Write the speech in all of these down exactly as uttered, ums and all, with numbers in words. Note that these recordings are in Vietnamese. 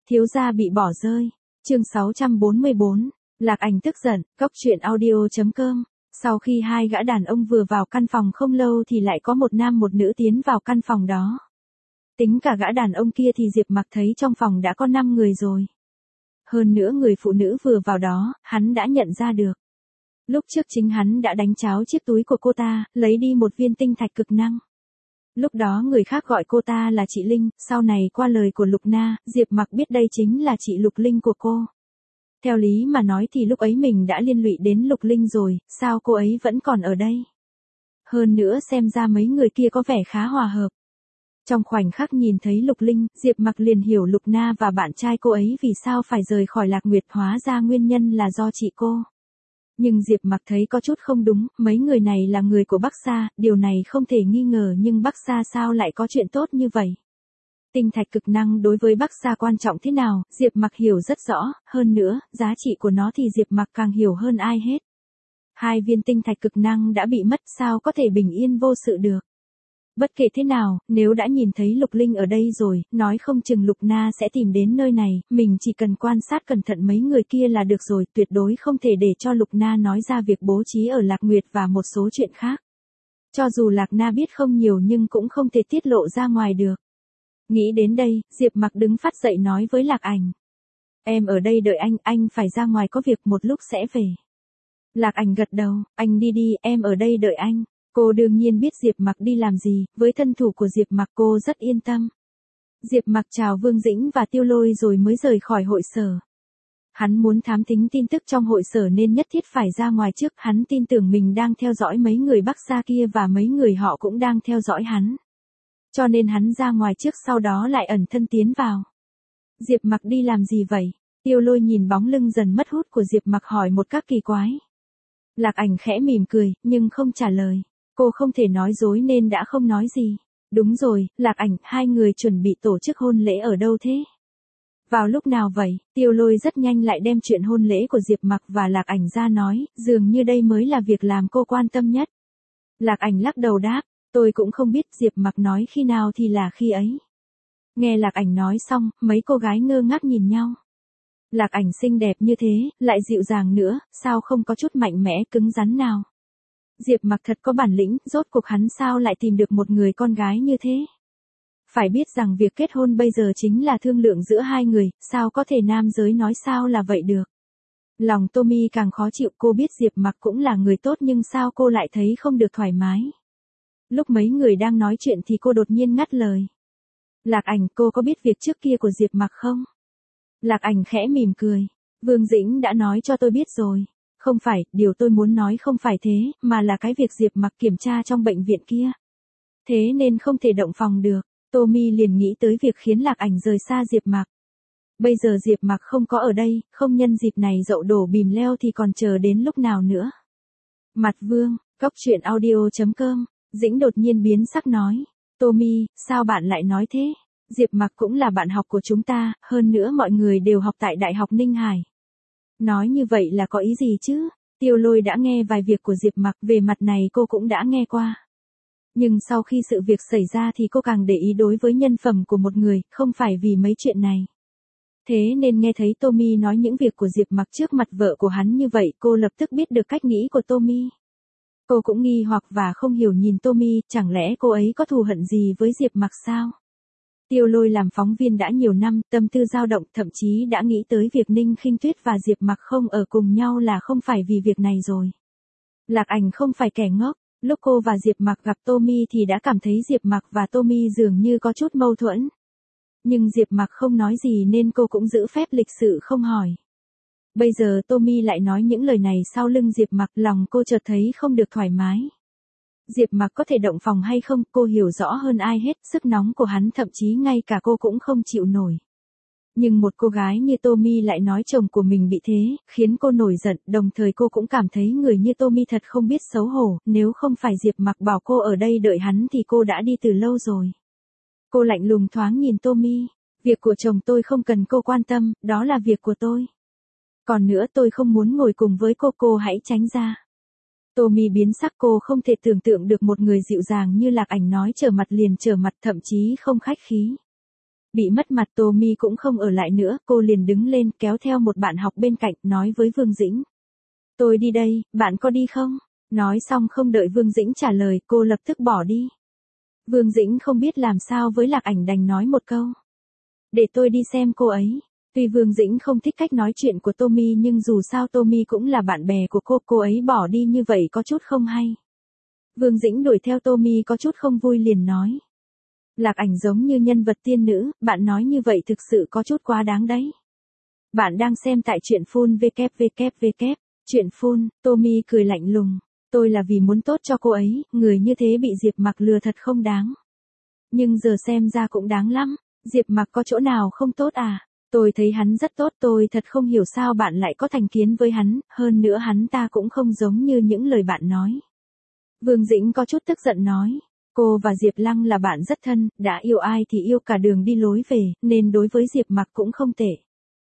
Thiếu gia bị bỏ rơi. Chương sáu trăm bốn mươi bốn. Lạc Ảnh tức giận, cốc truyện audio chấm com. Sau khi hai gã đàn ông vừa vào căn phòng không lâu thì lại có một nam một nữ tiến vào căn phòng đó. Tính cả gã đàn ông kia thì Diệp Mặc thấy trong phòng đã có năm người rồi. Hơn nữa người phụ nữ vừa vào đó, hắn đã nhận ra được. Lúc trước chính hắn đã đánh tráo chiếc túi của cô ta, lấy đi một viên tinh thạch cực năng. Lúc đó người khác gọi cô ta là chị Linh, sau này qua lời của Lục Na, Diệp Mặc biết đây chính là chị Lục Linh của cô. Theo lý mà nói thì lúc ấy mình đã liên lụy đến Lục Linh rồi, sao cô ấy vẫn còn ở đây? Hơn nữa xem ra mấy người kia có vẻ khá hòa hợp. Trong khoảnh khắc nhìn thấy Lục Linh, Diệp Mặc liền hiểu Lục Na và bạn trai cô ấy vì sao phải rời khỏi Lạc Nguyệt, hóa ra nguyên nhân là do chị cô. Nhưng Diệp Mặc thấy có chút không đúng, mấy người này là người của Bắc Sa, điều này không thể nghi ngờ, nhưng Bắc Sa sao lại có chuyện tốt như vậy? Tinh thạch cực năng đối với Bắc Sa quan trọng thế nào, Diệp Mặc hiểu rất rõ, hơn nữa, giá trị của nó thì Diệp Mặc càng hiểu hơn ai hết. Hai viên tinh thạch cực năng đã bị mất, sao có thể bình yên vô sự được? Bất kể thế nào, nếu đã nhìn thấy Lục Linh ở đây rồi, nói không chừng Lục Na sẽ tìm đến nơi này, mình chỉ cần quan sát cẩn thận mấy người kia là được rồi, tuyệt đối không thể để cho Lục Na nói ra việc bố trí ở Lạc Nguyệt và một số chuyện khác. Cho dù Lạc Na biết không nhiều nhưng cũng không thể tiết lộ ra ngoài được. Nghĩ đến đây, Diệp Mặc đứng phát dậy nói với Lạc Ảnh. Em ở đây đợi anh, anh phải ra ngoài có việc, một lúc sẽ về. Lạc Ảnh gật đầu, anh đi đi, em ở đây đợi anh. Cô đương nhiên biết Diệp Mặc đi làm gì, với thân thủ của Diệp Mặc cô rất yên tâm. Diệp Mặc chào Vương Dĩnh và Tiêu Lôi rồi mới rời khỏi hội sở. Hắn muốn thám thính tin tức trong hội sở nên nhất thiết phải ra ngoài trước, hắn tin tưởng mình đang theo dõi mấy người Bắc Sa kia và mấy người họ cũng đang theo dõi hắn. Cho nên hắn ra ngoài trước, sau đó lại ẩn thân tiến vào. Diệp Mặc đi làm gì vậy? Tiêu Lôi nhìn bóng lưng dần mất hút của Diệp Mặc hỏi một cách kỳ quái. Lạc Ảnh khẽ mỉm cười, nhưng không trả lời. Cô không thể nói dối nên đã không nói gì. Đúng rồi, Lạc Ảnh, hai người chuẩn bị tổ chức hôn lễ ở đâu thế? Vào lúc nào vậy? Tiêu Lôi rất nhanh lại đem chuyện hôn lễ của Diệp Mặc và Lạc Ảnh ra nói, dường như đây mới là việc làm cô quan tâm nhất. Lạc Ảnh lắc đầu đáp, tôi cũng không biết, Diệp Mặc nói khi nào thì là khi ấy. Nghe Lạc Ảnh nói xong, mấy cô gái ngơ ngác nhìn nhau. Lạc Ảnh xinh đẹp như thế, lại dịu dàng nữa, sao không có chút mạnh mẽ cứng rắn nào? Diệp Mặc thật có bản lĩnh, rốt cuộc hắn sao lại tìm được một người con gái như thế? Phải biết rằng việc kết hôn bây giờ chính là thương lượng giữa hai người, sao có thể nam giới nói sao là vậy được? Lòng Tommy càng khó chịu, cô biết Diệp Mặc cũng là người tốt nhưng sao cô lại thấy không được thoải mái? Lúc mấy người đang nói chuyện thì cô đột nhiên ngắt lời. Lạc Ảnh, cô có biết việc trước kia của Diệp Mặc không? Lạc Ảnh khẽ mỉm cười. Vương Dĩnh đã nói cho tôi biết rồi. Không phải, điều tôi muốn nói không phải thế, mà là cái việc Diệp Mặc kiểm tra trong bệnh viện kia. Thế nên không thể động phòng được. Tommy liền nghĩ tới việc khiến Lạc Ảnh rời xa Diệp Mặc. Bây giờ Diệp Mặc không có ở đây, không nhân dịp này dậu đổ bìm leo thì còn chờ đến lúc nào nữa. Mặt Vương, cốc truyện audio chấm com. Dĩnh đột nhiên biến sắc nói. Tommy, sao bạn lại nói thế? Diệp Mặc cũng là bạn học của chúng ta, hơn nữa mọi người đều học tại Đại học Ninh Hải. Nói như vậy là có ý gì chứ? Tiêu Lôi đã nghe vài việc của Diệp Mặc, về mặt này cô cũng đã nghe qua. Nhưng sau khi sự việc xảy ra thì cô càng để ý đối với nhân phẩm của một người, không phải vì mấy chuyện này. Thế nên nghe thấy Tommy nói những việc của Diệp Mặc trước mặt vợ của hắn như vậy, cô lập tức biết được cách nghĩ của Tommy. Cô cũng nghi hoặc và không hiểu nhìn Tommy, chẳng lẽ cô ấy có thù hận gì với Diệp Mặc sao? Tiêu Lôi làm phóng viên đã nhiều năm, tâm tư dao động, thậm chí đã nghĩ tới việc Ninh Khinh Tuyết và Diệp Mặc không ở cùng nhau là không phải vì việc này rồi. Lạc Ảnh không phải kẻ ngốc, lúc cô và Diệp Mặc gặp Tommy thì đã cảm thấy Diệp Mặc và Tommy dường như có chút mâu thuẫn. Nhưng Diệp Mặc không nói gì nên cô cũng giữ phép lịch sự không hỏi. Bây giờ Tommy lại nói những lời này sau lưng Diệp Mặc, lòng cô chợt thấy không được thoải mái. Diệp Mặc có thể động phòng hay không, cô hiểu rõ hơn ai hết, sức nóng của hắn thậm chí ngay cả cô cũng không chịu nổi. Nhưng một cô gái như Tommy lại nói chồng của mình bị thế, khiến cô nổi giận, đồng thời cô cũng cảm thấy người như Tommy thật không biết xấu hổ, nếu không phải Diệp Mặc bảo cô ở đây đợi hắn thì cô đã đi từ lâu rồi. Cô lạnh lùng thoáng nhìn Tommy, việc của chồng tôi không cần cô quan tâm, đó là việc của tôi. Còn nữa tôi không muốn ngồi cùng với cô, cô hãy tránh ra. Tommy biến sắc, cô không thể tưởng tượng được một người dịu dàng như Lạc Ảnh nói trở mặt liền trở mặt, thậm chí không khách khí. Bị mất mặt Tommy cũng không ở lại nữa, cô liền đứng lên kéo theo một bạn học bên cạnh, nói với Vương Dĩnh. Tôi đi đây, bạn có đi không? Nói xong không đợi Vương Dĩnh trả lời, cô lập tức bỏ đi. Vương Dĩnh không biết làm sao với Lạc Ảnh đành nói một câu. Để tôi đi xem cô ấy. Tuy Vương Dĩnh không thích cách nói chuyện của Tommy nhưng dù sao Tommy cũng là bạn bè của cô, cô ấy bỏ đi như vậy có chút không hay. Vương Dĩnh đuổi theo Tommy có chút không vui liền nói. Lạc Ảnh giống như nhân vật tiên nữ, bạn nói như vậy thực sự có chút quá đáng đấy. Bạn đang xem tại truyện phun vê kép vê kép vê kép, truyện phun, Tommy cười lạnh lùng. Tôi là vì muốn tốt cho cô ấy, người như thế bị Diệp Mặc lừa thật không đáng. Nhưng giờ xem ra cũng đáng lắm, Diệp Mặc có chỗ nào không tốt à? Tôi thấy hắn rất tốt, tôi thật không hiểu sao bạn lại có thành kiến với hắn, hơn nữa hắn ta cũng không giống như những lời bạn nói. Vương Dĩnh có chút tức giận nói. Cô và Diệp Lăng là bạn rất thân, đã yêu ai thì yêu cả đường đi lối về, nên đối với Diệp Mặc cũng không tệ.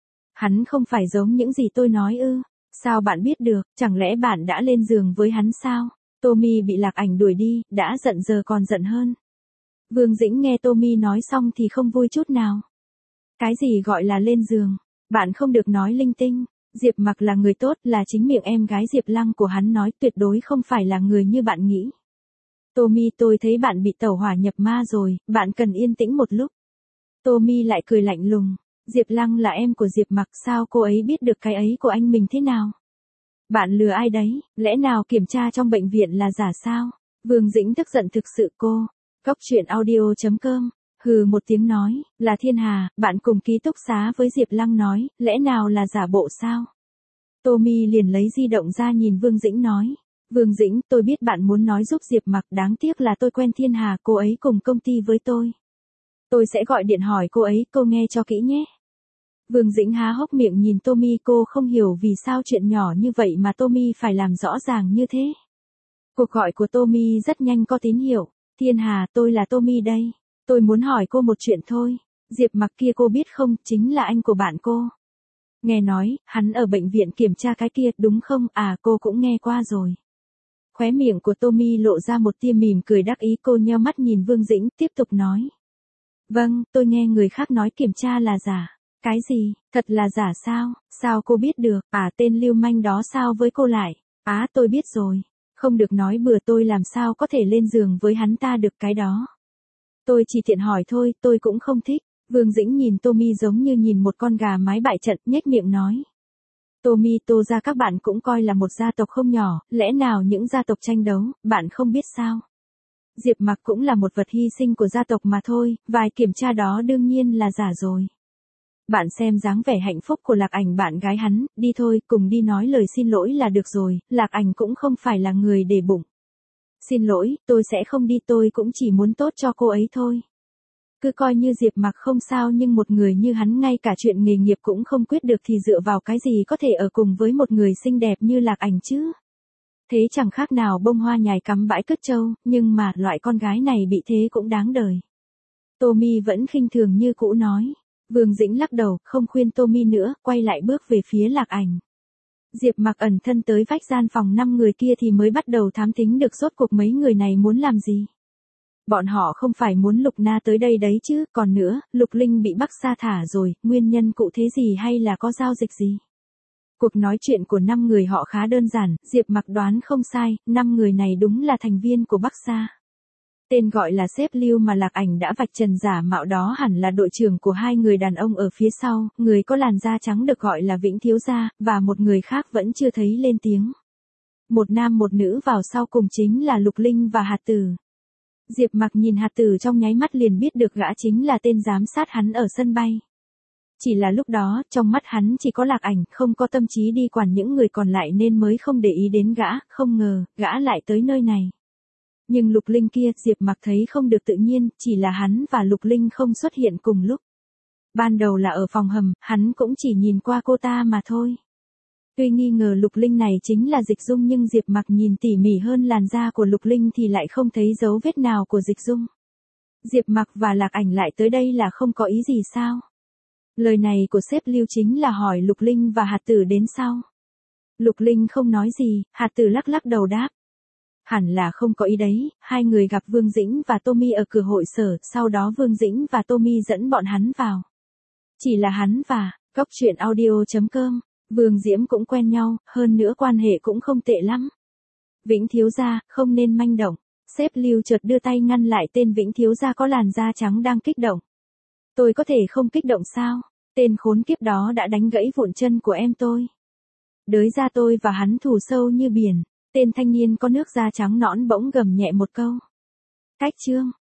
Hắn không phải giống những gì tôi nói ư? Sao bạn biết được, chẳng lẽ bạn đã lên giường với hắn sao? Tommy bị Lạc Ảnh đuổi đi, đã giận giờ còn giận hơn. Vương Dĩnh nghe Tommy nói xong thì không vui chút nào. Cái gì gọi là lên giường? Bạn không được nói linh tinh. Diệp Mặc là người tốt, là chính miệng em gái Diệp Lăng của hắn nói, tuyệt đối không phải là người như bạn nghĩ. Tommy, tôi thấy bạn bị tẩu hỏa nhập ma rồi, bạn cần yên tĩnh một lúc. Tommy lại cười lạnh lùng. Diệp Lăng là em của Diệp Mặc, sao cô ấy biết được cái ấy của anh mình thế nào? Bạn lừa ai đấy, lẽ nào kiểm tra trong bệnh viện là giả sao? Vương Dĩnh tức giận thực sự cô. Cóc truyện audio chấm com. Hừ một tiếng nói, là Thiên Hà, bạn cùng ký túc xá với Diệp Lăng nói, lẽ nào là giả bộ sao? Tommy liền lấy di động ra nhìn Vương Dĩnh nói. Vương Dĩnh, tôi biết bạn muốn nói giúp Diệp Mặc, đáng tiếc là tôi quen Thiên Hà, cô ấy cùng công ty với tôi. Tôi sẽ gọi điện hỏi cô ấy, cô nghe cho kỹ nhé. Vương Dĩnh há hốc miệng nhìn Tommy, cô không hiểu vì sao chuyện nhỏ như vậy mà Tommy phải làm rõ ràng như thế. Cuộc gọi của Tommy rất nhanh có tín hiệu. Thiên Hà, tôi là Tommy đây. Tôi muốn hỏi cô một chuyện thôi. Diệp Mặc kia cô biết không, chính là anh của bạn cô. Nghe nói, hắn ở bệnh viện kiểm tra cái kia, đúng không? À, cô cũng nghe qua rồi. Khóe miệng của Tommy lộ ra một tia mỉm cười đắc ý, cô nheo mắt nhìn Vương Dĩnh, tiếp tục nói. Vâng, tôi nghe người khác nói kiểm tra là giả. Cái gì, thật là giả sao, sao cô biết được, à tên lưu manh đó sao với cô lại, á tôi biết rồi, không được nói bừa, tôi làm sao có thể lên giường với hắn ta được cái đó. Tôi chỉ tiện hỏi thôi, tôi cũng không thích. Vương Dĩnh nhìn Tommy giống như nhìn một con gà mái bại trận, nhếch miệng nói. Tommy, Tô gia các bạn cũng coi là một gia tộc không nhỏ, lẽ nào những gia tộc tranh đấu, bạn không biết sao? Diệp Mặc cũng là một vật hy sinh của gia tộc mà thôi, vài kiểm tra đó đương nhiên là giả rồi. Bạn xem dáng vẻ hạnh phúc của Lạc Ảnh bạn gái hắn, đi thôi, cùng đi nói lời xin lỗi là được rồi, Lạc Ảnh cũng không phải là người để bụng. Xin lỗi, tôi sẽ không đi, tôi cũng chỉ muốn tốt cho cô ấy thôi. Cứ coi như Diệp Mặc không sao, nhưng một người như hắn ngay cả chuyện nghề nghiệp cũng không quyết được thì dựa vào cái gì có thể ở cùng với một người xinh đẹp như Lạc Ảnh chứ? Thế chẳng khác nào bông hoa nhài cắm bãi cất trâu, nhưng mà loại con gái này bị thế cũng đáng đời. Tommy vẫn khinh thường như cũ nói. Vương Dĩnh lắc đầu, không khuyên Tommy nữa, quay lại bước về phía Lạc Ảnh. Diệp Mặc ẩn thân tới vách gian phòng năm người kia thì mới bắt đầu thám thính được rốt cuộc mấy người này muốn làm gì. Bọn họ không phải muốn Lục Na tới đây đấy chứ, còn nữa, Lục Linh bị Bắc sa thả rồi, nguyên nhân cụ thể gì hay là có giao dịch gì? Cuộc nói chuyện của năm người họ khá đơn giản, Diệp Mặc đoán không sai, năm người này đúng là thành viên của Bắc Sa. Tên gọi là sếp Lưu mà Lạc Ảnh đã vạch trần giả mạo đó hẳn là đội trưởng của hai người đàn ông ở phía sau, người có làn da trắng được gọi là Vĩnh Thiếu Gia, và một người khác vẫn chưa thấy lên tiếng. Một nam một nữ vào sau cùng chính là Lục Linh và Hạt Tử. Diệp Mặc nhìn Hạt Tử trong nháy mắt liền biết được gã chính là tên giám sát hắn ở sân bay. Chỉ là lúc đó, trong mắt hắn chỉ có Lạc Ảnh, không có tâm trí đi quản những người còn lại nên mới không để ý đến gã, không ngờ, gã lại tới nơi này. Nhưng Lục Linh kia, Diệp Mặc thấy không được tự nhiên, chỉ là hắn và Lục Linh không xuất hiện cùng lúc. Ban đầu là ở phòng hầm, hắn cũng chỉ nhìn qua cô ta mà thôi. Tuy nghi ngờ Lục Linh này chính là Dịch Dung nhưng Diệp Mặc nhìn tỉ mỉ hơn làn da của Lục Linh thì lại không thấy dấu vết nào của Dịch Dung. Diệp Mặc và Lạc Ảnh lại tới đây là không có ý gì sao? Lời này của sếp Lưu chính là hỏi Lục Linh và Hạt Tử đến sau. Lục Linh không nói gì, Hạt Tử lắc lắc đầu đáp. Hẳn là không có ý đấy, hai người gặp Vương Dĩnh và Tommy ở cửa hội sở, sau đó Vương Dĩnh và Tommy dẫn bọn hắn vào. Chỉ là hắn và, Cốc Truyện Audio chấm com, Vương Diễm cũng quen nhau, hơn nữa quan hệ cũng không tệ lắm. Vĩnh thiếu gia, không nên manh động. Sếp Lưu chợt đưa tay ngăn lại tên Vĩnh thiếu gia có làn da trắng đang kích động. Tôi có thể không kích động sao? Tên khốn kiếp đó đã đánh gãy vụn chân của em tôi. Đới ra tôi và hắn thù sâu như biển. Tên thanh niên có nước da trắng nõn bỗng gầm nhẹ một câu. Cách chương.